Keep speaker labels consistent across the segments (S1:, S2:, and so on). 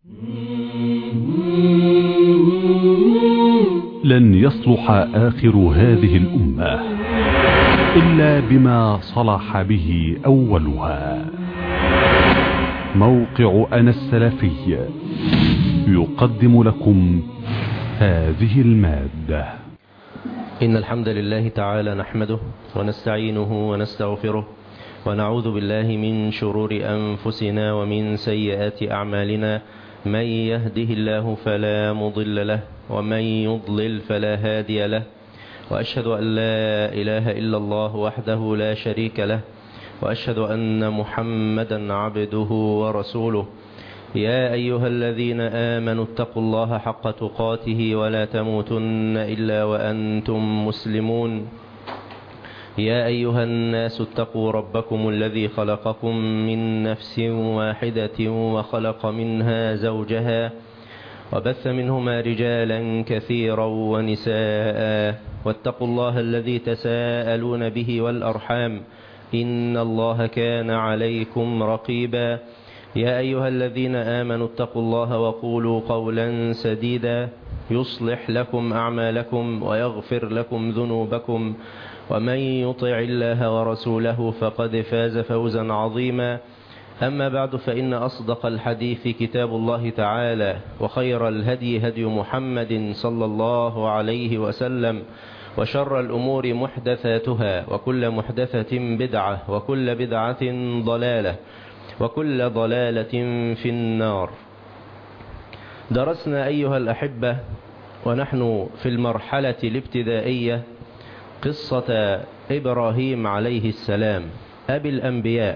S1: لن يصلح آخر هذه الأمة إلا بما صلح به أولها. موقع أنا السلفي يقدم لكم هذه المادة.
S2: إن الحمد لله تعالى نحمده ونستعينه ونستغفره ونعوذ بالله من شرور أنفسنا ومن سيئات أعمالنا. من يهده الله فلا مضل له ومن يضلل فلا هادي له، وأشهد أن لا إله إلا الله وحده لا شريك له، وأشهد أن محمدا عبده ورسوله. يا أيها الذين آمنوا اتقوا الله حق تقاته ولا تموتن إلا وأنتم مسلمون. يا أيها الناس اتقوا ربكم الذي خلقكم من نفس واحدة وخلق منها زوجها وبث منهما رجالا كثيرا ونساء، واتقوا الله الذي تساءلون به والأرحام إن الله كان عليكم رقيبا. يا أيها الذين آمنوا اتقوا الله وقولوا قولا سديدا يصلح لكم أعمالكم ويغفر لكم ذنوبكم، ومن يطع الله ورسوله فقد فاز فوزا عظيما. أما بعد، فإن أصدق الحديث كتاب الله تعالى، وخير الهدي هدي محمد صلى الله عليه وسلم، وشر الأمور محدثاتها، وكل محدثة بدعة، وكل بدعة ضلالة، وكل ضلالة في النار. درسنا أيها الأحبة ونحن في المرحلة الابتدائية قصة إبراهيم عليه السلام أبي الأنبياء،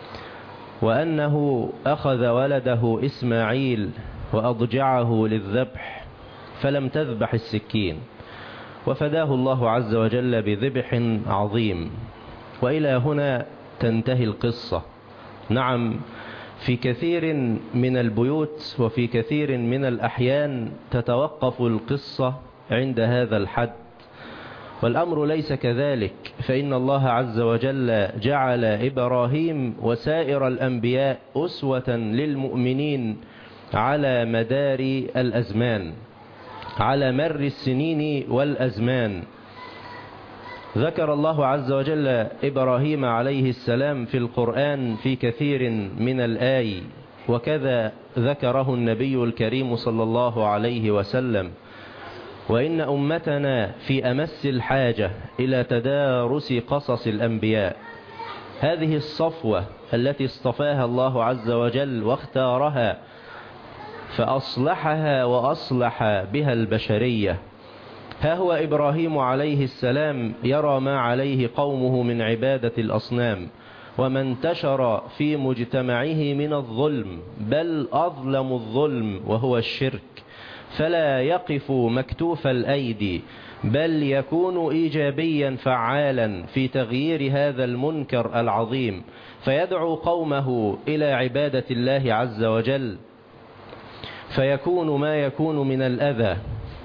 S2: وأنه أخذ ولده إسماعيل وأضجعه للذبح فلم تذبح السكين، وفداه الله عز وجل بذبح عظيم. وإلى هنا تنتهي القصة. نعم، في كثير من البيوت وفي كثير من الأحيان تتوقف القصة عند هذا الحد، والأمر ليس كذلك، فإن الله عز وجل جعل إبراهيم وسائر الأنبياء أسوة للمؤمنين على مدار الأزمان، على مر السنين والأزمان. ذكر الله عز وجل إبراهيم عليه السلام في القرآن في كثير من الآي، وكذا ذكره النبي الكريم صلى الله عليه وسلم. وإن أمتنا في أمس الحاجة إلى تدارس قصص الأنبياء، هذه الصفوة التي اصطفاها الله عز وجل واختارها فأصلحها وأصلح بها البشرية. ها هو إبراهيم عليه السلام يرى ما عليه قومه من عبادة الأصنام، وما انتشر في مجتمعه من الظلم، بل أظلم الظلم وهو الشرك، فلا يقف مكتوف الأيدي، بل يكون إيجابيا فعالا في تغيير هذا المنكر العظيم، فيدعو قومه إلى عبادة الله عز وجل، فيكون ما يكون من الأذى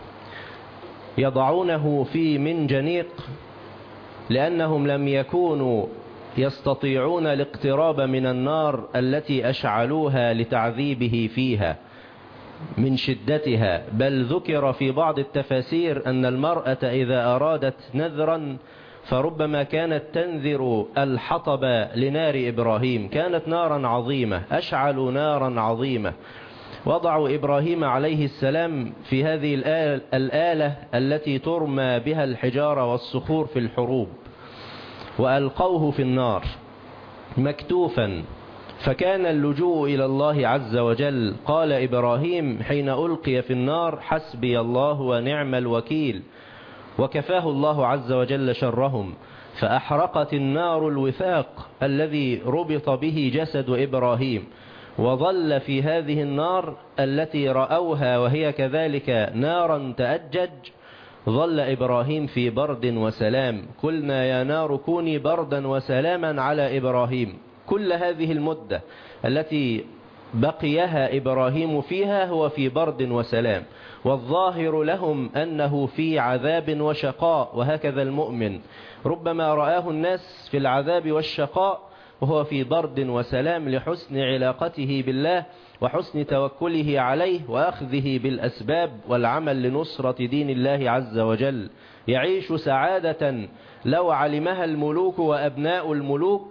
S2: يضعونه في منجنيق، لأنهم لم يكونوا يستطيعون الاقتراب من النار التي أشعلوها لتعذيبه فيها من شدتها. بل ذكر في بعض التفاسير أن المرأة إذا أرادت نذرا فربما كانت تنذر الحطب لنار إبراهيم، كانت نارا عظيمة، أشعلوا نارا عظيمة. وضعوا إبراهيم عليه السلام في هذه الآلة التي ترمى بها الحجارة والصخور في الحروب، وألقوه في النار مكتوفا، فكان اللجوء إلى الله عز وجل. قال إبراهيم حين ألقي في النار: حسبي الله ونعم الوكيل، وكفاه الله عز وجل شرهم. فأحرقت النار الوثاق الذي ربط به جسد إبراهيم، وظل في هذه النار التي رأوها وهي كذلك نارا تأجج، ظل إبراهيم في برد وسلام. قلنا يا نار كوني بردا وسلاما على إبراهيم. كل هذه المدة التي بقيها إبراهيم فيها هو في برد وسلام، والظاهر لهم أنه في عذاب وشقاء. وهكذا المؤمن ربما رآه الناس في العذاب والشقاء وهو في برد وسلام لحسن علاقته بالله وحسن توكله عليه وأخذه بالأسباب والعمل لنصرة دين الله عز وجل. يعيش سعادة لو علمها الملوك وأبناء الملوك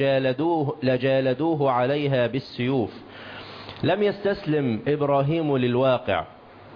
S2: لجالدوه عليها بالسيوف. لم يستسلم إبراهيم للواقع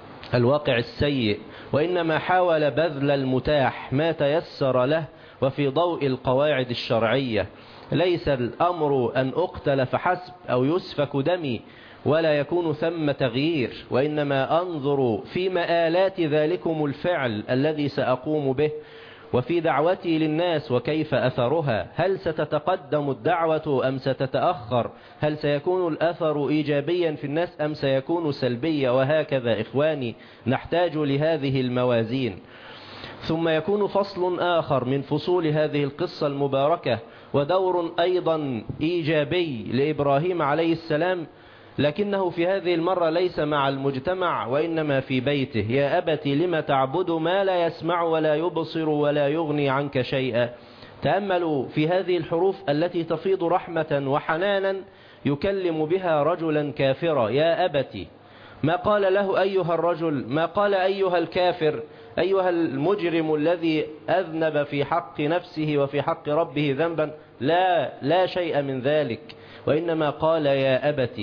S2: السيء، وإنما حاول بذل المتاح ما تيسر له وفي ضوء القواعد الشرعية. ليس الأمر أن أقتل فحسب أو يسفك دمي ولا يكون ثم تغيير، وإنما أنظر في مآلات ذلكم الفعل الذي سأقوم به وفي دعوتي للناس وكيف أثرها. هل ستتقدم الدعوة أم ستتأخر؟ هل سيكون الأثر إيجابيا في الناس أم سيكون سلبيا؟ وهكذا إخواني نحتاج لهذه الموازين. ثم يكون فصل آخر من فصول هذه القصة المباركة ودور أيضا إيجابي لإبراهيم عليه السلام، لكنه في هذه المرة ليس مع المجتمع وإنما في بيته. يا أبت لم تعبد ما لا يسمع ولا يبصر ولا يغني عنك شيئا. تأملوا في هذه الحروف التي تفيض رحمة وحنانا يكلم بها رجلا كافرا. يا أبت، ما قال له أيها الرجل، ما قال أيها الكافر، أيها المجرم الذي أذنب في حق نفسه وفي حق ربه ذنبا. لا شيء من ذلك، وإنما قال يا أبت.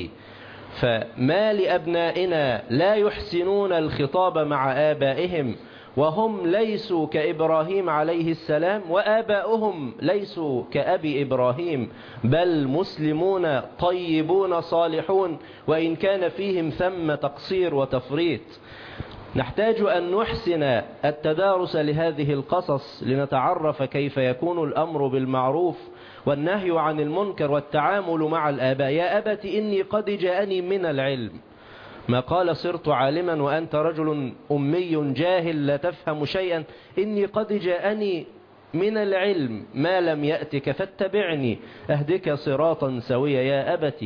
S2: فما لأبنائنا لا يحسنون الخطاب مع آبائهم وهم ليسوا كإبراهيم عليه السلام، وآباؤهم ليسوا كأبي إبراهيم، بل مسلمون طيبون صالحون، وإن كان فيهم ثم تقصير وتفريط. نحتاج أن نحسن التدارس لهذه القصص لنتعرف كيف يكون الأمر بالمعروف والنهي عن المنكر والتعامل مع الآباء. يا أبت إني قد جاءني من العلم، ما قال صرت عالما وأنت رجل أمي جاهل لا تفهم شيئا. إني قد جاءني من العلم ما لم يأتك فاتبعني أهدك صراطا سويا. يا أبت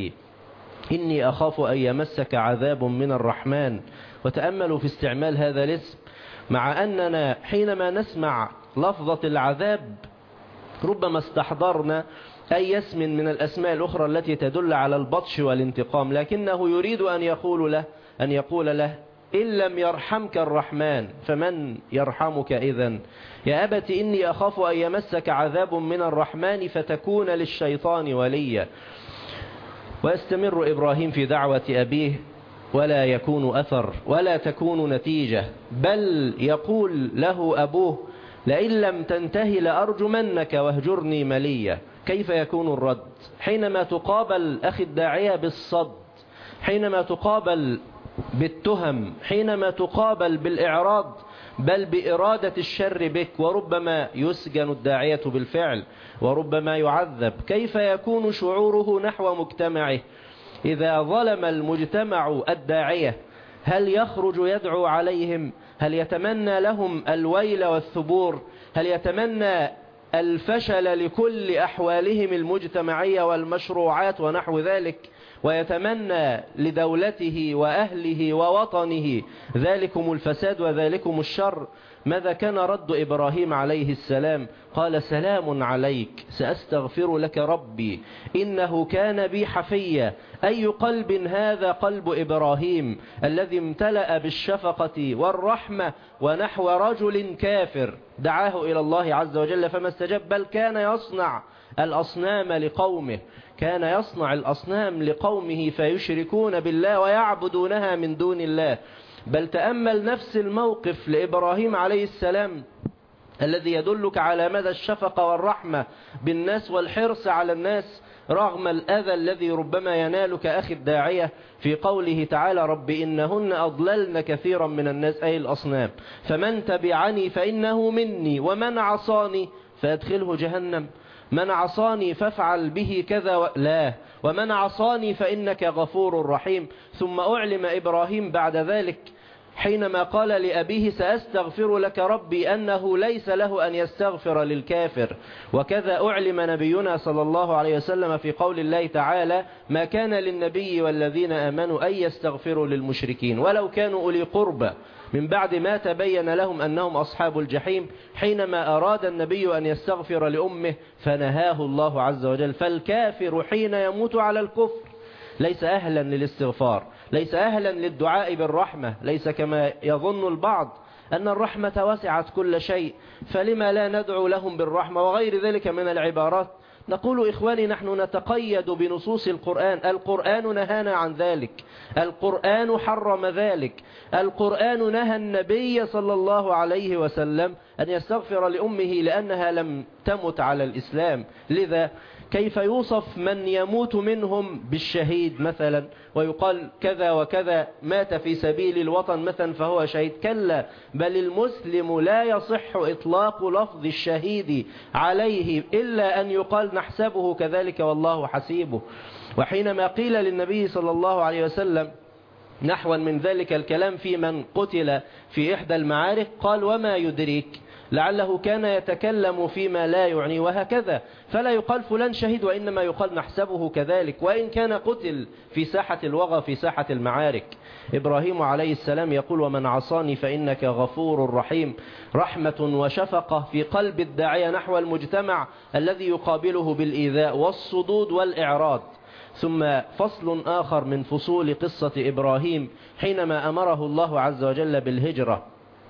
S2: إني أخاف أن يمسك عذاب من الرحمن. وتأملوا في استعمال هذا الاسم، مع أننا حينما نسمع لفظة العذاب ربما استحضرنا أي اسم من الأسماء الأخرى التي تدل على البطش والانتقام، لكنه يريد أن يقول له إن لم يرحمك الرحمن فمن يرحمك إذن؟ يا أبت إني أخاف أن يمسك عذاب من الرحمن فتكون للشيطان وليا. ويستمر إبراهيم في دعوة أبيه ولا يكون أثر ولا تكون نتيجة، بل يقول له أبوه لئن لم تنتهي لأرجمنك واهجرني مليا. كيف يكون الرد حينما تقابل أخي الداعية بالصد، حينما تقابل بالتهم، حينما تقابل بالإعراض، بل بإرادة الشر بك، وربما يسجن الداعية بالفعل وربما يعذب؟ كيف يكون شعوره نحو مجتمعه إذا ظلم المجتمع الداعية؟ هل يخرج يدعو عليهم؟ هل يتمنى لهم الويل والثبور؟ هل يتمنى الفشل لكل أحوالهم المجتمعية والمشروعات ونحو ذلك، ويتمنى لدولته وأهله ووطنه ذلكم الفساد وذلكم الشر؟ ماذا كان رد إبراهيم عليه السلام؟ قال سلام عليك سأستغفر لك ربي إنه كان بي حفيا. أي قلب هذا قلب إبراهيم الذي امتلأ بالشفقة والرحمة ونحو رجل كافر دعاه إلى الله عز وجل فما استجاب، بل كان يصنع الأصنام لقومه، كان يصنع الأصنام لقومه فيشركون بالله ويعبدونها من دون الله. بل تأمل نفس الموقف لإبراهيم عليه السلام الذي يدلك على مدى الشفقة والرحمة بالناس والحرص على الناس رغم الأذى الذي ربما ينالك أخي الداعية في قوله تعالى رب إنهن أضللن كثيرا من الناس، أي الأصنام، فمن تبعني فإنه مني ومن عصاني فأدخله جهنم. من عصاني فافعل به كذا لا، ومن عصاني فإنك غفور رحيم. ثم أعلم إبراهيم بعد ذلك حينما قال لأبيه سأستغفر لك ربي أنه ليس له أن يستغفر للكافر. وكذا أعلم نبينا صلى الله عليه وسلم في قول الله تعالى ما كان للنبي والذين آمنوا أن يستغفروا للمشركين ولو كانوا أولي قربى من بعد ما تبين لهم أنهم أصحاب الجحيم، حينما أراد النبي أن يستغفر لأمه فنهاه الله عز وجل. فالكافر حين يموت على الكفر ليس أهلا للاستغفار، ليس أهلا للدعاء بالرحمة، ليس كما يظن البعض أن الرحمة وسعت كل شيء فلما لا ندعو لهم بالرحمة وغير ذلك من العبارات. نقول إخواني نحن نتقيد بنصوص القرآن. القرآن نهانا عن ذلك، القرآن حرم ذلك، القرآن نهى النبي صلى الله عليه وسلم أن يستغفر لأمه لأنها لم تمت على الإسلام. لذا كيف يوصف من يموت منهم بالشهيد مثلا ويقال كذا وكذا مات في سبيل الوطن مثلا فهو شهيد؟ كلا، بل المسلم لا يصح إطلاق لفظ الشهيد عليه إلا أن يقال نحسبه كذلك والله حسيبه. وحينما قيل للنبي صلى الله عليه وسلم نحوا من ذلك الكلام في من قتل في إحدى المعارك قال وما يدريك لعله كان يتكلم فيما لا يعني، وهكذا. فلا يقال فلان شهيد وإنما يقال نحسبه كذلك وإن كان قتل في ساحة الوغى في ساحة المعارك. إبراهيم عليه السلام يقول ومن عصاني فإنك غفور رحيم، رحمة وشفقة في قلب الداعية نحو المجتمع الذي يقابله بالإيذاء والصدود والإعراض. ثم فصل آخر من فصول قصة إبراهيم حينما أمره الله عز وجل بالهجرة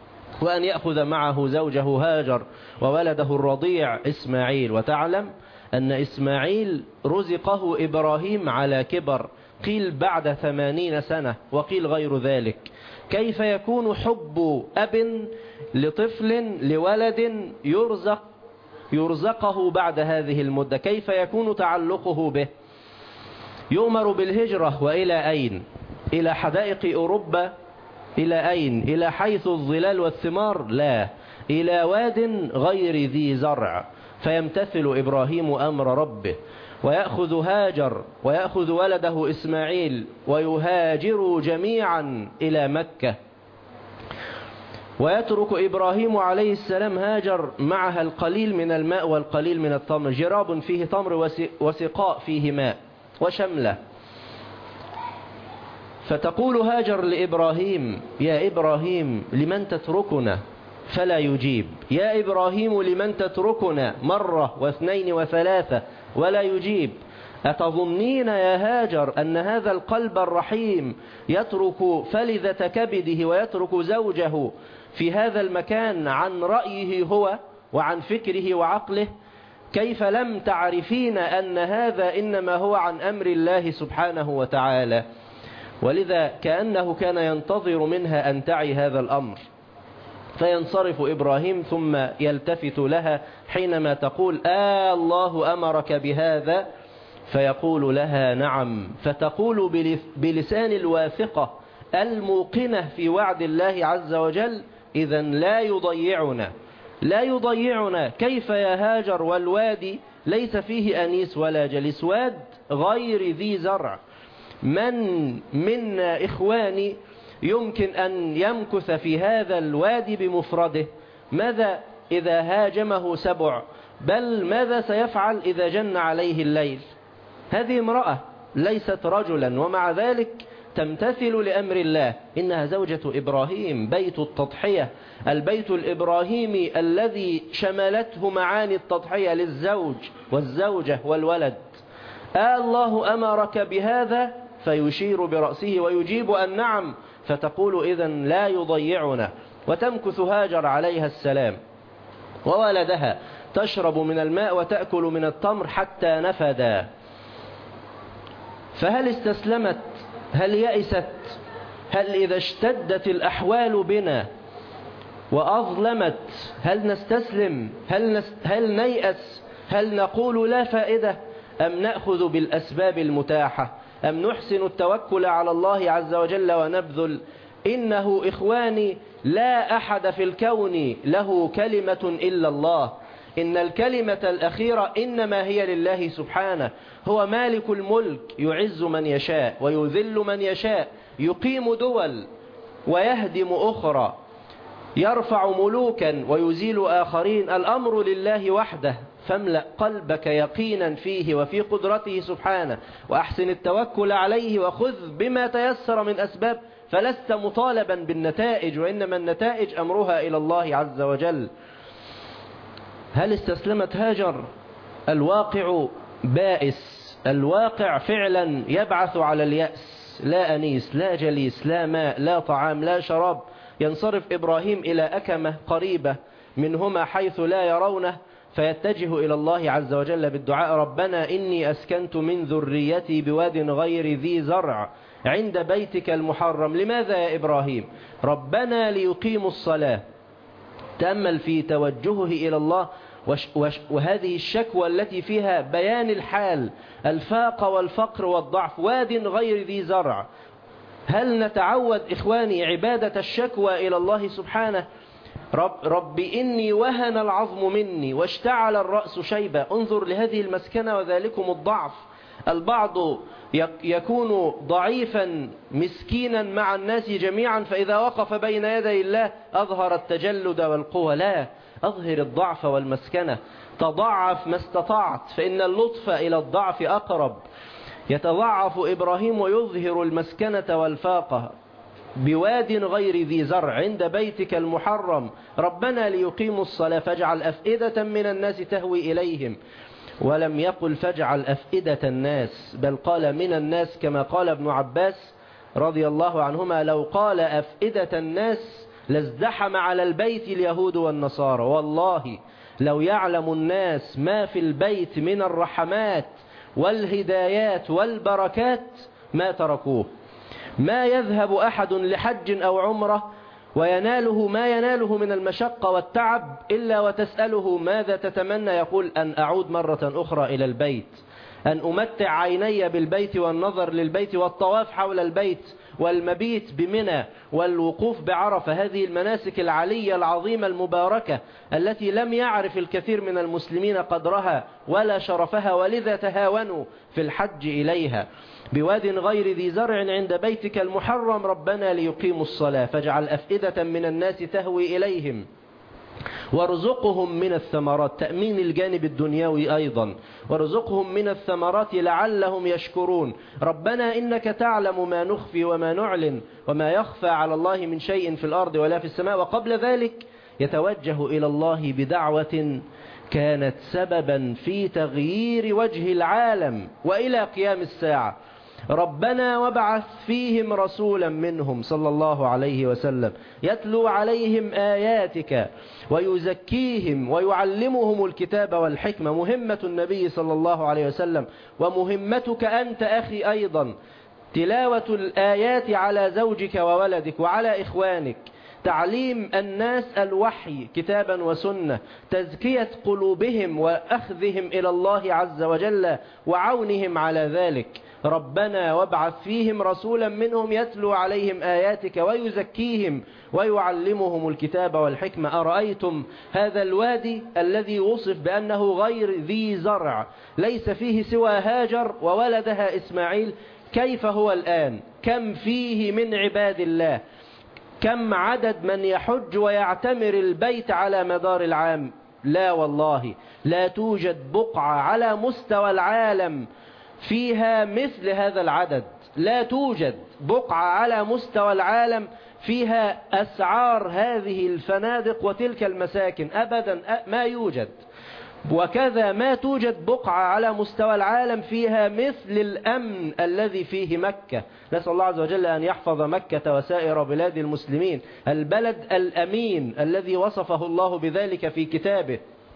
S2: وأن يأخذ معه زوجه هاجر وولده الرضيع إسماعيل. وتعلم أن إسماعيل رزقه إبراهيم على كبر، قيل بعد 80 سنة وقيل غير ذلك. كيف يكون حب أب لطفل لولد يرزقه بعد هذه المدة؟ كيف يكون تعلقه به؟ يؤمر بالهجرة وإلى أين؟ إلى حدائق أوروبا؟ إلى أين؟ إلى حيث الظلال والثمار؟ لا، إلى واد غير ذي زرع. فيمتثل إبراهيم أمر ربه ويأخذ هاجر ويأخذ ولده إسماعيل ويهاجروا جميعا إلى مكة. ويترك إبراهيم عليه السلام هاجر معها القليل من الماء والقليل من التمر، جراب فيه تمر وسقاء فيه ماء وشملة. فتقول هاجر لإبراهيم يا إبراهيم لمن تتركنا؟ فلا يجيب. يا إبراهيم لمن تتركنا؟ مرة واثنين وثلاثة ولا يجيب. أتظنين يا هاجر أن هذا القلب الرحيم يترك فلذة كبده ويترك زوجه في هذا المكان عن رأيه هو وعن فكره وعقله؟ كيف لم تعرفين أن هذا إنما هو عن أمر الله سبحانه وتعالى؟ ولذا كأنه كان ينتظر منها أن تعي هذا الأمر. فينصرف إبراهيم ثم يلتفت لها حينما تقول الله أمرك بهذا؟ فيقول لها نعم. فتقول بلسان الواثقة الموقنة في وعد الله عز وجل إذن لا يضيعنا، لا يضيعنا. كيف يا هاجر والوادي ليس فيه أنيس ولا جليس، واد غير ذي زرع؟ من منا إخواني يمكن أن يمكث في هذا الوادي بمفرده؟ ماذا إذا هاجمه سبع؟ بل ماذا سيفعل إذا جن عليه الليل؟ هذه امرأة ليست رجلا ومع ذلك تمتثل لأمر الله. إنها زوجة إبراهيم، بيت التضحية، البيت الإبراهيمي الذي شملته معاني التضحية للزوج والزوجة والولد. الله أمرك بهذا؟ فيشير برأسه ويجيب أن نعم. فتقول إذن لا يضيعنا. وتمكث هاجر عليها السلام وولدها تشرب من الماء وتأكل من التمر حتى نفدا. فهل استسلمت؟ هل يأست؟ هل إذا اشتدت الأحوال بنا وأظلمت هل نستسلم؟ هل نيأس؟ هل نقول لا فائدة؟ أم نأخذ بالأسباب المتاحة؟ أم نحسن التوكل على الله عز وجل ونبذل؟ إنه إخواني لا أحد في الكون له كلمة إلا الله. إن الكلمة الأخيرة إنما هي لله سبحانه. هو مالك الملك، يعز من يشاء ويذل من يشاء، يقيم دول ويهدم أخرى، يرفع ملوكا ويزيل آخرين. الأمر لله وحده، فاملأ قلبك يقينا فيه وفي قدرته سبحانه، وأحسن التوكل عليه، وخذ بما تيسر من أسباب، فلست مطالبا بالنتائج، وإنما النتائج أمرها إلى الله عز وجل. هل استسلمت هاجر؟ الواقع بائس، الواقع فعلا يبعث على اليأس، لا أنيس، لا جليس، لا ماء، لا طعام، لا شراب. ينصرف إبراهيم إلى أكمة قريبة منهما حيث لا يرونه، فيتجه إلى الله عز وجل بالدعاء: ربنا إني أسكنت من ذريتي بواد غير ذي زرع عند بيتك المحرم. لماذا يا إبراهيم؟ ربنا ليقيموا الصلاة. تأمل في توجهه إلى الله، وهذه الشكوى التي فيها بيان الحال، الفاقة والفقر والضعف، واد غير ذي زرع. هل نتعود إخواني عبادة الشكوى إلى الله سبحانه؟ رب إني وهن العظم مني واشتعل الرأس شيبا. انظر لهذه المسكنة وذلكم الضعف. البعض يكون ضعيفا مسكينا مع الناس جميعا، فإذا وقف بين يدي الله أظهر التجلد والقوة. لا، أظهر الضعف والمسكنة، تضعف ما استطعت، فإن اللطف إلى الضعف أقرب. يتضعف إبراهيم ويظهر المسكنة والفاقة بواد غير ذي زرع عند بيتك المحرم. ربنا ليقيموا الصلاة فاجعل أفئدة من الناس تهوي إليهم. ولم يقل فاجعل أفئدة الناس، بل قال من الناس، كما قال ابن عباس رضي الله عنهما: لو قال أفئدة الناس لازدحم على البيت اليهود والنصارى. والله لو يعلم الناس ما في البيت من الرحمات والهدايات والبركات ما تركوه. ما يذهب أحد لحج أو عمرة ويناله ما يناله من المشقة والتعب إلا وتسأله ماذا تتمنى؟ يقول: أن أعود مرة أخرى إلى البيت، أن أمتع عيني بالبيت والنظر للبيت والطواف حول البيت والمبيت بمنى والوقوف بعرفة. هذه المناسك العلية العظيمة المباركة التي لم يعرف الكثير من المسلمين قدرها ولا شرفها، ولذا تهاونوا في الحج إليها. بواد غير ذي زرع عند بيتك المحرم ربنا ليقيموا الصلاة فاجعل أفئدة من الناس تهوي إليهم وارزقهم من الثمرات. تأمين الجانب الدنيوي أيضا. وارزقهم من الثمرات لعلهم يشكرون. ربنا إنك تعلم ما نخفي وما نعلن وما يخفى على الله من شيء في الأرض ولا في السماء. وقبل ذلك يتوجه إلى الله بدعوة كانت سببا في تغيير وجه العالم وإلى قيام الساعة. ربنا وابعث فيهم رسولا منهم صلى الله عليه وسلم يتلو عليهم آياتك ويزكيهم ويعلمهم الكتاب والحكمة. مهمة النبي صلى الله عليه وسلم ومهمتك أنت أخي أيضا، تلاوة الآيات على زوجك وولدك وعلى إخوانك، تعليم الناس الوحي كتابا وسنة، تزكية قلوبهم وأخذهم إلى الله عز وجل وعونهم على ذلك. ربنا وابعث فيهم رسولا منهم يتلو عليهم آياتك ويزكيهم ويعلمهم الكتاب والحكمة. أرأيتم هذا الوادي الذي وصف بأنه غير ذي زرع ليس فيه سوى هاجر وولدها إسماعيل، كيف هو الآن؟ كم فيه من عباد الله؟ كم عدد من يحج ويعتمر البيت على مدار العام؟ لا والله، لا توجد بقعة على مستوى العالم فيها مثل هذا العدد. لا توجد بقعة على مستوى العالم فيها أسعار هذه الفنادق وتلك المساكن أبدا، ما يوجد. وكذا ما توجد بقعة على مستوى العالم فيها مثل الأمن الذي فيه مكة. نسأل الله عز وجل أن يحفظ مكة وسائر بلاد المسلمين، البلد الأمين الذي وصفه الله بذلك في كتابه.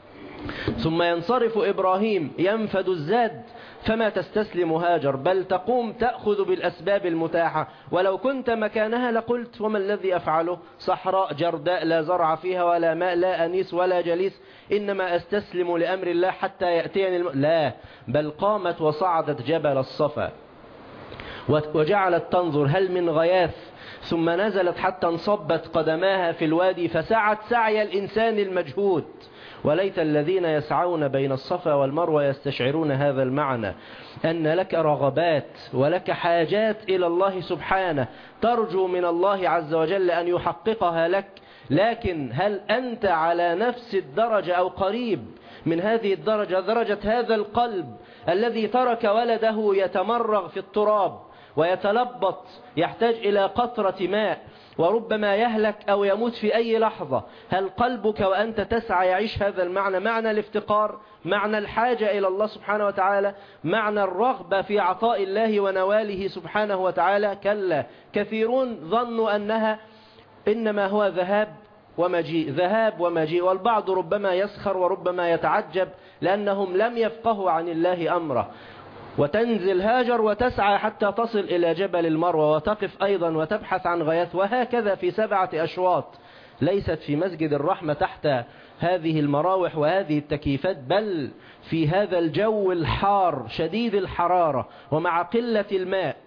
S2: ثم ينصرف إبراهيم ينفد الزاد، فما تستسلم هاجر بل تقوم تأخذ بالأسباب المتاحة. ولو كنت مكانها لقلت وما الذي أفعله؟ صحراء جرداء لا زرع فيها ولا ماء لا أنيس ولا جليس، إنما أستسلم لأمر الله حتى يأتيني لا، بل قامت وصعدت جبل الصفا وجعلت تنظر هل من غياث، ثم نزلت حتى انصبت قدماها في الوادي فسعت سعي الإنسان المجهود. وليت الذين يسعون بين الصفا والمروة يستشعرون هذا المعنى، أن لك رغبات ولك حاجات إلى الله سبحانه ترجو من الله عز وجل أن يحققها لك، لكن هل أنت على نفس الدرجة أو قريب من هذه الدرجة، درجة هذا القلب الذي ترك ولده يتمرغ في التراب ويتلبط يحتاج إلى قطرة ماء وربما يهلك أو يموت في أي لحظة؟ هل قلبك وأنت تسعى يعيش هذا المعنى، معنى الافتقار، معنى الحاجة إلى الله سبحانه وتعالى، معنى الرغبة في عطاء الله ونواله سبحانه وتعالى؟ كلا، كثيرون ظنوا أنها إنما هو ذهاب ومجيء، ذهاب ومجيء، والبعض ربما يسخر وربما يتعجب لأنهم لم يفقهوا عن الله أمره. وتنزل هاجر وتسعى حتى تصل إلى جبل المروة وتقف أيضا وتبحث عن غياث، وهكذا في 7 أشواط، ليست في مسجد الرحمة تحت هذه المراوح وهذه التكييفات، بل في هذا الجو الحار شديد الحرارة ومع قلة الماء،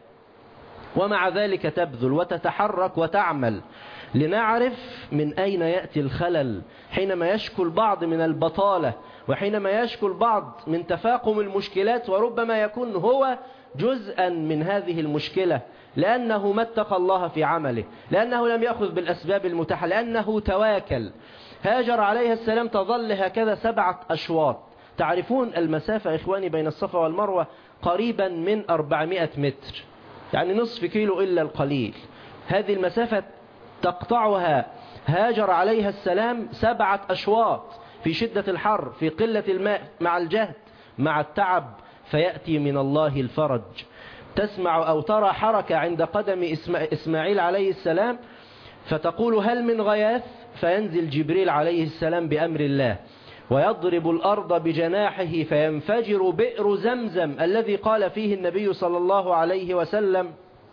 S2: ومع ذلك تبذل وتتحرك وتعمل. لنعرف من أين يأتي الخلل حينما يشكو البعض من البطالة، وحينما يشكو البعض من تفاقم المشكلات، وربما يكون هو جزءا من هذه المشكلة، لأنه ما اتقى الله في عمله، لأنه لم يأخذ بالأسباب المتاحة، لأنه تواكل. هاجر عليه السلام تظل هكذا 7 أشواط. تعرفون المسافة إخواني بين الصفا والمروة قريبا من 400 متر، يعني نصف كيلو إلا القليل. هذه المسافة تقطعها هاجر عليها السلام 7 أشواط في شدة الحر، في قلة الماء، مع الجهد، مع التعب، فيأتي من الله الفرج. تسمع أو ترى حركة عند قدم إسماعيل عليه السلام فتقول هل من غياث، فينزل جبريل عليه السلام بأمر الله ويضرب الأرض بجناحه فينفجر بئر زمزم الذي قال فيه النبي صلى الله عليه وسلم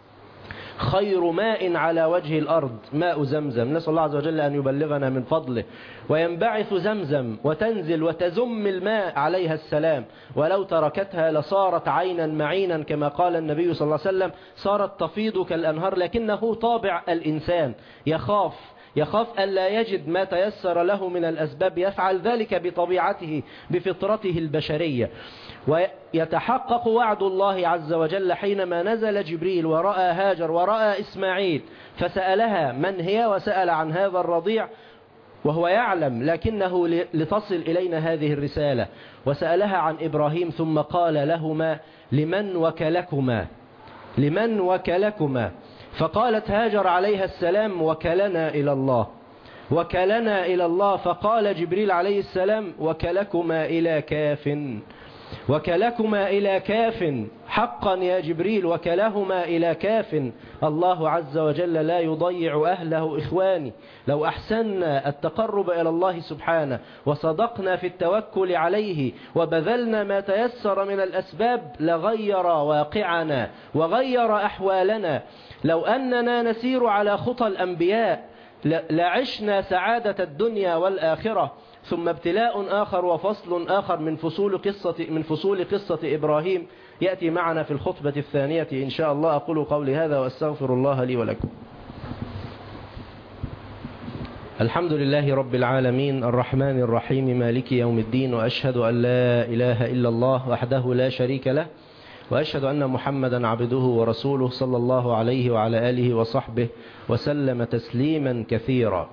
S2: خير ماء على وجه الأرض ماء زمزم، نسأل الله عز وجل أن يبلغنا من فضله. وينبعث زمزم وتنزل وتزم الماء عليها السلام، ولو تركتها لصارت عينا معينا كما قال النبي صلى الله عليه وسلم، صارت تفيض كالأنهار. لكنه طابع الإنسان يخاف ألا يجد ما تيسر له من الأسباب، يفعل ذلك بطبيعته بفطرته البشرية. ويتحقق وعد الله عز وجل حينما نزل جبريل ورأى هاجر ورأى إسماعيل فسألها من هي، وسأل عن هذا الرضيع وهو يعلم، لكنه لتصل إلينا هذه الرسالة. وسألها عن إبراهيم ثم قال لهما لمن وكلكما، فقالت هاجر عليها السلام وكلنا إلى الله. فقال جبريل عليه السلام وكلكما إلى كاف، حقا يا جبريل وكلهما إلى كاف. الله عز وجل لا يضيع أهله إخواني. لو أحسننا التقرب إلى الله سبحانه وصدقنا في التوكل عليه وبذلنا ما تيسر من الأسباب لغير واقعنا وغير أحوالنا. لو أننا نسير على خطى الأنبياء لعشنا سعادة الدنيا والآخرة. ثم ابتلاء آخر وفصل آخر من فصول قصة إبراهيم يأتي معنا في الخطبة الثانية إن شاء الله. أقول قولي هذا وأستغفر الله لي ولكم. الحمد لله رب العالمين الرحمن الرحيم مالك يوم الدين، وأشهد أن لا إله إلا الله وحده لا شريك له، وأشهد أن محمدا عبده ورسوله صلى الله عليه وعلى آله وصحبه وسلم تسليما كثيرا.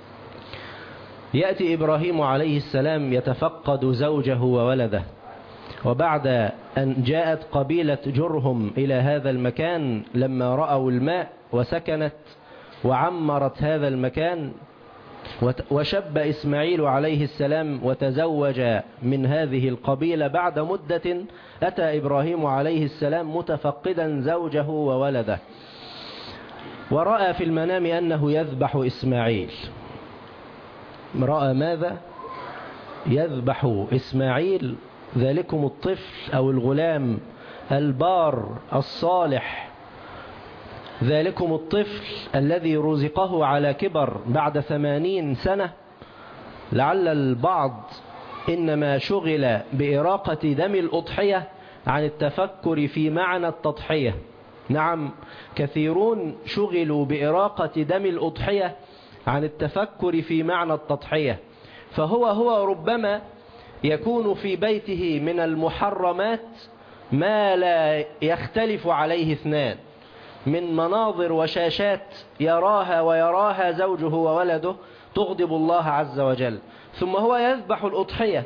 S2: يأتي إبراهيم عليه السلام يتفقد زوجه وولده، وبعد أن جاءت قبيلة جرهم إلى هذا المكان لما رأوا الماء وسكنت وعمرت هذا المكان، وشب إسماعيل عليه السلام وتزوج من هذه القبيلة، بعد مدة أتى إبراهيم عليه السلام متفقدا زوجه وولده، ورأى في المنام أنه يذبح إسماعيل. رأى ماذا؟ يذبح إسماعيل، ذلكم الطفل أو الغلام البار الصالح، ذلكم الطفل الذي رزقه على كبر بعد 80 سنة. لعل البعض إنما شغل بإراقة دم الأضحية عن التفكر في معنى التضحية. نعم، كثيرون شغلوا بإراقة دم الأضحية عن التفكر في معنى التضحية، فهو ربما يكون في بيته من المحرمات ما لا يختلف عليه اثنان من مناظر وشاشات يراها ويراها زوجه وولده تغضب الله عز وجل، ثم هو يذبح الأضحية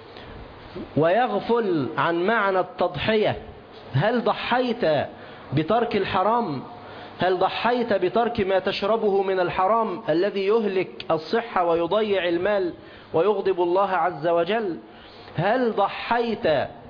S2: ويغفل عن معنى التضحية. هل ضحيت بترك الحرام؟ هل ضحيت بترك ما تشربه من الحرام الذي يهلك الصحة ويضيع المال ويغضب الله عز وجل؟ هل ضحيت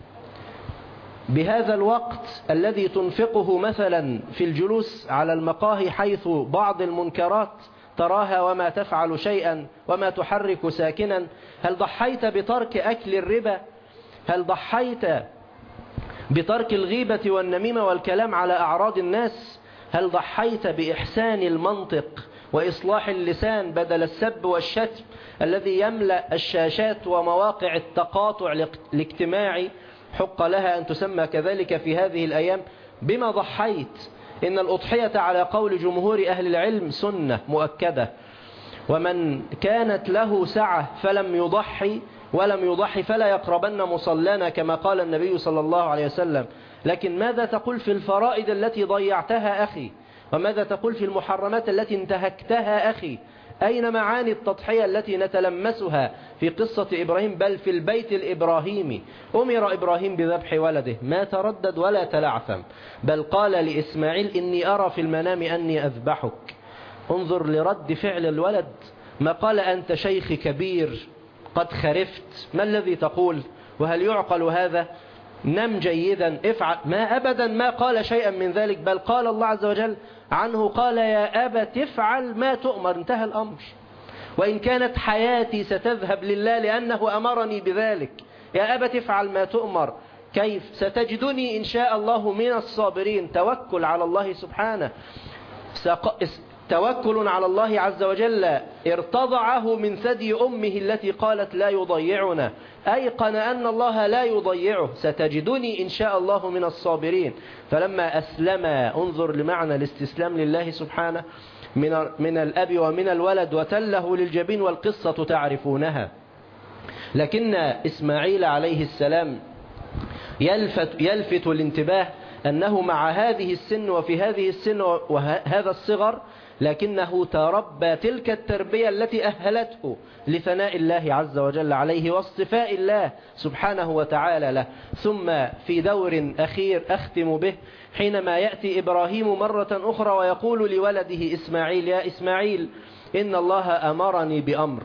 S2: بهذا الوقت الذي تنفقه مثلا في الجلوس على المقاهي حيث بعض المنكرات تراها وما تفعل شيئا وما تحرك ساكنا؟ هل ضحيت بترك أكل الربا؟ هل ضحيت بترك الغيبة والنميمة والكلام على أعراض الناس؟ هل ضحيت بإحسان المنطق وإصلاح اللسان بدل السب والشتم الذي يملأ الشاشات ومواقع التقاطع الاجتماعي؟ حق لها أن تسمى كذلك في هذه الأيام. بما ضحيت؟ إن الأضحية على قول جمهور أهل العلم سنة مؤكدة، ومن كانت له سعة ولم يضحي فلا يقربن مصلانا كما قال النبي صلى الله عليه وسلم. لكن ماذا تقول في الفرائض التي ضيعتها أخي؟ وماذا تقول في المحرمات التي انتهكتها أخي؟ أين معاني التضحية التي نتلمسها في قصة إبراهيم؟ بل في البيت الإبراهيمي أمر إبراهيم بذبح ولده، ما تردد ولا تلعثم، بل قال لإسماعيل إني أرى في المنام أني أذبحك. انظر لرد فعل الولد، ما قال أنت شيخ كبير قد خرفت، ما الذي تقول؟ وهل يعقل هذا؟ نم جيدا، افعل، ما أبدا ما قال شيئا من ذلك، بل قال الله عز وجل عنه قال يا أبت افعل ما تؤمر، انتهى الأمر. وإن كانت حياتي ستذهب لله لأنه أمرني بذلك، يا أبت افعل ما تؤمر. كيف؟ ستجدني إن شاء الله من الصابرين. توكل على الله سبحانه، توكل على الله عز وجل ارتضعه من ثدي أمه التي قالت لا يضيعنا، أيقن أن الله لا يضيعه، ستجدني إن شاء الله من الصابرين. فلما أسلم، انظر لمعنى الاستسلام لله سبحانه من الأب ومن الولد، وتله للجبين، والقصة تعرفونها. لكن إسماعيل عليه السلام يلفت الانتباه أنه مع هذه السن وفي هذه السن وهذا الصغر، لكنه تربى تلك التربية التي أهلته لثناء الله عز وجل عليه واصطفاء الله سبحانه وتعالى له. ثم في دور أخير أختم به، حينما يأتي إبراهيم مرة أخرى ويقول لولده إسماعيل يا إسماعيل إن الله أمرني بأمر.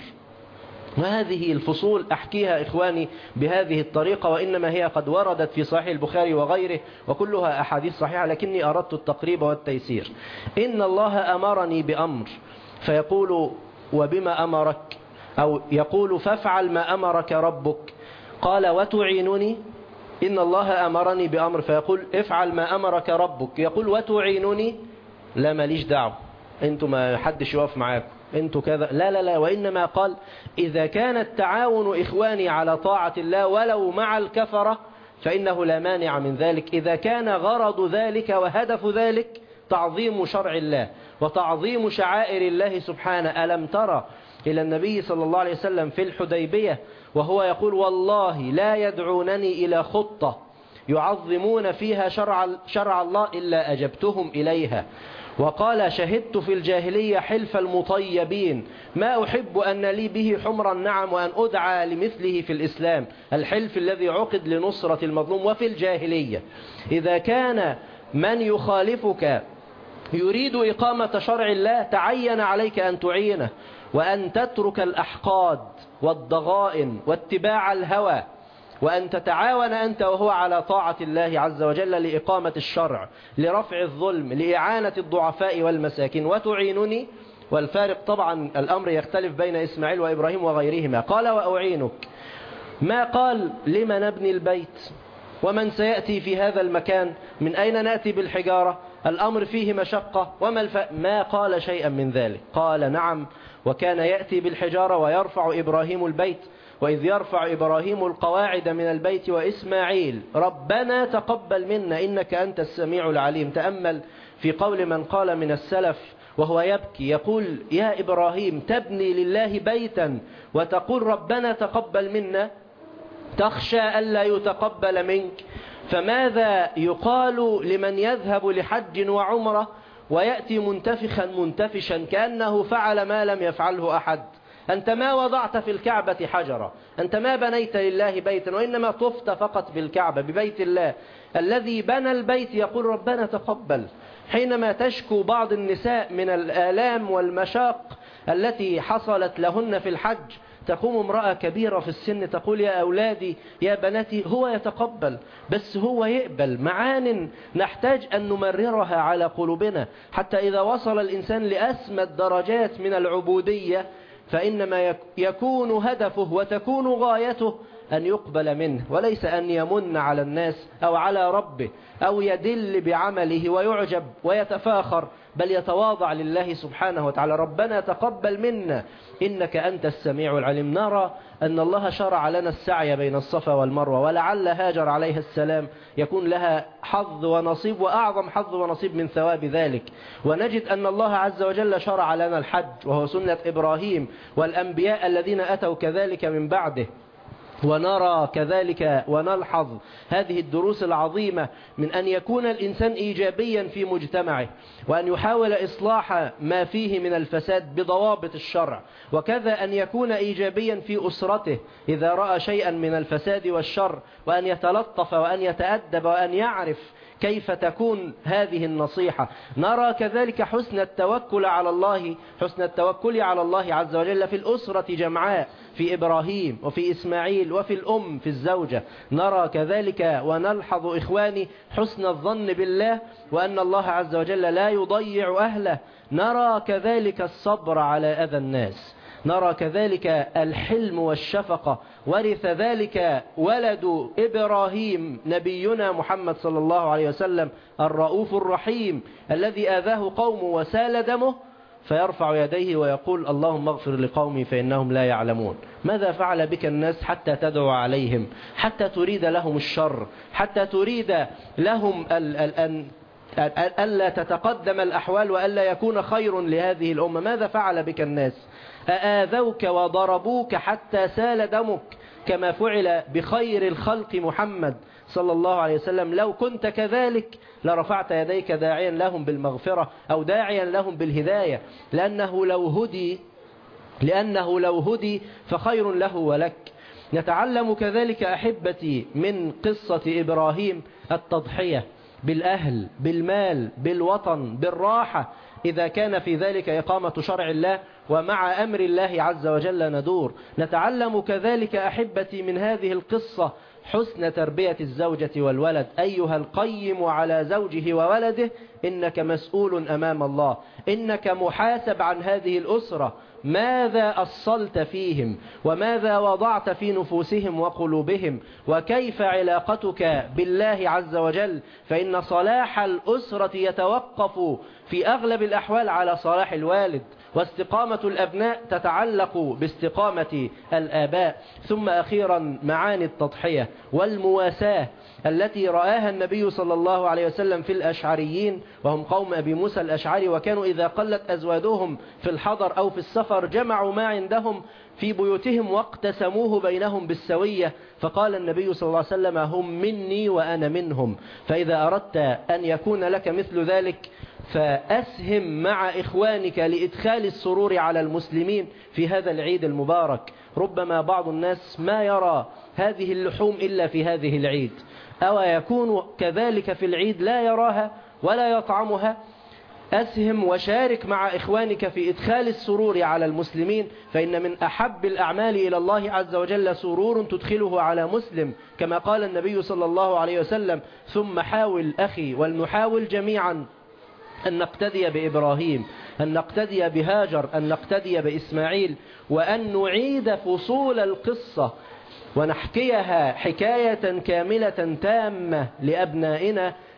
S2: وهذه الفصول أحكيها إخواني بهذه الطريقة، وإنما هي قد وردت في صحيح البخاري وغيره وكلها أحاديث صحيحة، لكني أردت التقريب والتيسير. إن الله أمرني بأمر، فيقول وبما أمرك؟ أو يقول فافعل ما أمرك ربك. قال وتعينني؟ إن الله أمرني بأمر، فيقول افعل ما أمرك ربك. يقول وتعينني؟ لا ماليش دعوة، انتوا ما حدش يقف معاكم، انتوا كذا، لا لا لا. وإنما قال إذا كان التعاون إخواني على طاعة الله ولو مع الكفرة فإنه لا مانع من ذلك، إذا كان غرض ذلك وهدف ذلك تعظيم شرع الله وتعظيم شعائر الله سبحانه. ألم ترى إلى النبي صلى الله عليه وسلم في الحديبية وهو يقول والله لا يدعونني إلى خطة يعظمون فيها شرع الله إلا أجبتهم إليها. وقال شهدت في الجاهلية حلف المطيبين ما أحب أن لي به حمر النعم وأن أدعى لمثله في الإسلام، الحلف الذي عقد لنصرة المظلوم. وفي الجاهلية إذا كان من يخالفك يريد إقامة شرع الله تعين عليك أن تعينه وأن تترك الأحقاد والضغائن واتباع الهوى، وأن تتعاون أنت وهو على طاعة الله عز وجل لإقامة الشرع، لرفع الظلم، لإعانة الضعفاء والمساكين. وتعينني، والفارق طبعا الأمر يختلف بين إسماعيل وإبراهيم وغيرهما. قال وأعينك، ما قال لما نبني البيت ومن سيأتي في هذا المكان، من أين نأتي بالحجارة، الأمر فيه مشقة، ما قال شيئا من ذلك. قال نعم وكان يأتي بالحجارة ويرفع إبراهيم البيت، وإذ يرفع إبراهيم القواعد من البيت وإسماعيل ربنا تقبل منا إنك أنت السميع العليم. تأمل في قول من قال من السلف وهو يبكي يقول يا إبراهيم تبني لله بيتا وتقول ربنا تقبل منا، تخشى ألا يتقبل منك، فماذا يقال لمن يذهب لحج وعمرة ويأتي منتفخا منتفشا كأنه فعل ما لم يفعله أحد؟ أنت ما وضعت في الكعبة حجرا، أنت ما بنيت لله بيتا، وإنما طفت فقط بالكعبة ببيت الله. الذي بنى البيت يقول ربنا تقبل. حينما تشكو بعض النساء من الآلام والمشاق التي حصلت لهن في الحج، تقوم امرأة كبيرة في السن تقول يا أولادي يا بناتي هو يتقبل، بس هو يقبل. معان نحتاج أن نمررها على قلوبنا، حتى إذا وصل الإنسان لأسمى الدرجات من العبودية فإنما يكون هدفه وتكون غايته أن يقبل منه، وليس أن يمن على الناس أو على ربه أو يدل بعمله ويعجب ويتفاخر، بل يتواضع لله سبحانه وتعالى. ربنا تقبل منا إنك أنت السميع العليم. نرى أن الله شرع لنا السعي بين الصفا والمروة، ولعل هاجر عليه السلام يكون لها حظ ونصيب وأعظم حظ ونصيب من ثواب ذلك. ونجد أن الله عز وجل شرع لنا الحج وهو سنة إبراهيم والأنبياء الذين أتوا كذلك من بعده. ونرى كذلك ونلحظ هذه الدروس العظيمة من أن يكون الإنسان إيجابيا في مجتمعه، وأن يحاول إصلاح ما فيه من الفساد بضوابط الشرع، وكذا أن يكون إيجابيا في أسرته إذا رأى شيئا من الفساد والشر، وأن يتلطف وأن يتأدب وأن يعرف كيف تكون هذه النصيحة. نرى كذلك حسن التوكل على الله عز وجل في الأسرة جمعاء، في إبراهيم وفي إسماعيل وفي الأم في الزوجة. نرى كذلك ونلحظ إخواني حسن الظن بالله، وأن الله عز وجل لا يضيع أهله. نرى كذلك الصبر على أذى الناس، نرى كذلك الحلم والشفقة. ورث ذلك ولد إبراهيم نبينا محمد صلى الله عليه وسلم الرؤوف الرحيم الذي آذاه قومه وسال دمه، فيرفع يديه ويقول اللهم اغفر لقومي فإنهم لا يعلمون. ماذا فعل بك الناس حتى تدعو عليهم، حتى تريد لهم الشر، حتى تريد لهم ألا تتقدم الأحوال وألا يكون خير لهذه الأمة؟ ماذا فعل بك الناس؟ أآذوك وضربوك حتى سال دمك كما فعل بخير الخلق محمد صلى الله عليه وسلم. لو كنت كذلك لرفعت يديك داعيا لهم بالمغفرة أو داعيا لهم بالهداية، لأنه لو هدي فخير له ولك. نتعلم كذلك أحبتي من قصة إبراهيم التضحية بالأهل، بالمال، بالوطن، بالراحة، إذا كان في ذلك إقامة شرع الله ومع أمر الله عز وجل ندور. نتعلم كذلك أحبتي من هذه القصة حسن تربية الزوجة والولد. أيها القيم على زوجه وولده إنك مسؤول أمام الله، إنك محاسب عن هذه الأسرة. ماذا أصلت فيهم وماذا وضعت في نفوسهم وقلوبهم، وكيف علاقتك بالله عز وجل؟ فإن صلاح الأسرة يتوقف في أغلب الأحوال على صلاح الوالد، واستقامة الأبناء تتعلق باستقامة الآباء. ثم أخيرا معاني التضحية والمواساة التي رآها النبي صلى الله عليه وسلم في الأشعريين، وهم قوم أبي موسى الأشعري، وكانوا إذا قلت أزوادهم في الحضر أو في السفر جمعوا ما عندهم في بيوتهم واقتسموه بينهم بالسوية. فقال النبي صلى الله عليه وسلم هم مني وأنا منهم. فإذا أردت أن يكون لك مثل ذلك فأسهم مع إخوانك لإدخال السرور على المسلمين في هذا العيد المبارك. ربما بعض الناس ما يرى هذه اللحوم إلا في هذه العيد، أو يكون كذلك في العيد لا يراها ولا يطعمها. أسهم وشارك مع إخوانك في إدخال السرور على المسلمين، فإن من أحب الأعمال إلى الله عز وجل سرور تدخله على مسلم، كما قال النبي صلى الله عليه وسلم ثم حاول أخي ولنحاول جميعا أن نقتدي بإبراهيم، أن نقتدي بهاجر، أن نقتدي بإسماعيل، وأن نعيد فصول القصة ونحكيها حكاية كاملة تامة لأبنائنا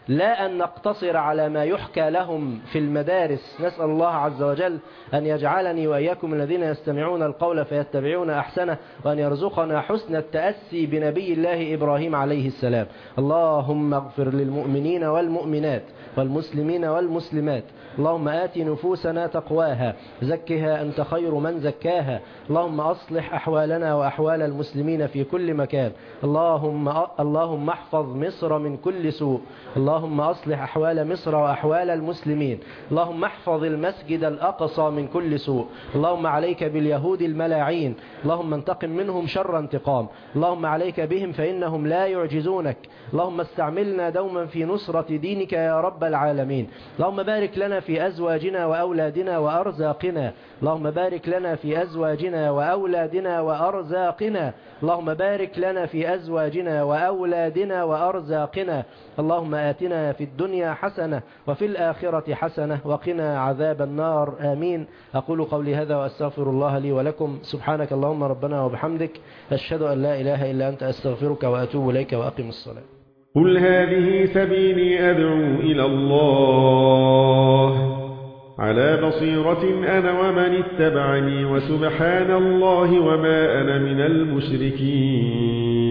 S2: لا أن نقتصر على ما يحكى لهم في المدارس. نسأل الله عز وجل أن يجعلني وإياكم الذين يستمعون القول فيتبعون أحسنه، وأن يرزقنا حسن التأسي بنبي الله إبراهيم عليه السلام. اللهم اغفر للمؤمنين والمؤمنات والمسلمين والمسلمات. اللهم آت نفوسنا تقواها، زكها أنت خير من زكاها. اللهم أصلح أحوالنا وأحوال المسلمين في كل مكان. اللهم احفظ مصر من كل سوء. اللهم أصلح أحوال مصر وأحوال المسلمين. اللهم احفظ المسجد الأقصى من كل سوء. اللهم عليك باليهود الملاعين، اللهم انتقم منهم شر انتقام. اللهم عليك بهم فإنهم لا يعجزونك. اللهم استعملنا دوما في نصرة دينك يا رب العالمين. اللهم بارك لنا في أزواجنا وأولادنا وأرزاقنا. اللهم بارك لنا في أزواجنا وأولادنا وأرزاقنا. اللهم بارك لنا في أزواجنا وأولادنا وأرزاقنا. اللهم آتنا في الدنيا حسنة وفي الآخرة حسنة وقنا عذاب النار. آمين. أقول قولي هذا وأستغفر الله لي ولكم. سبحانك اللهم ربنا وبحمدك، أشهد أن لا إله إلا أنت، أستغفرك وأتوب إليك، وأقم الصلاة.
S3: قل هذه سبيلي أدعو إلى الله على بصيرة أنا ومن اتبعني، وسبحان الله وما أنا من المشركين.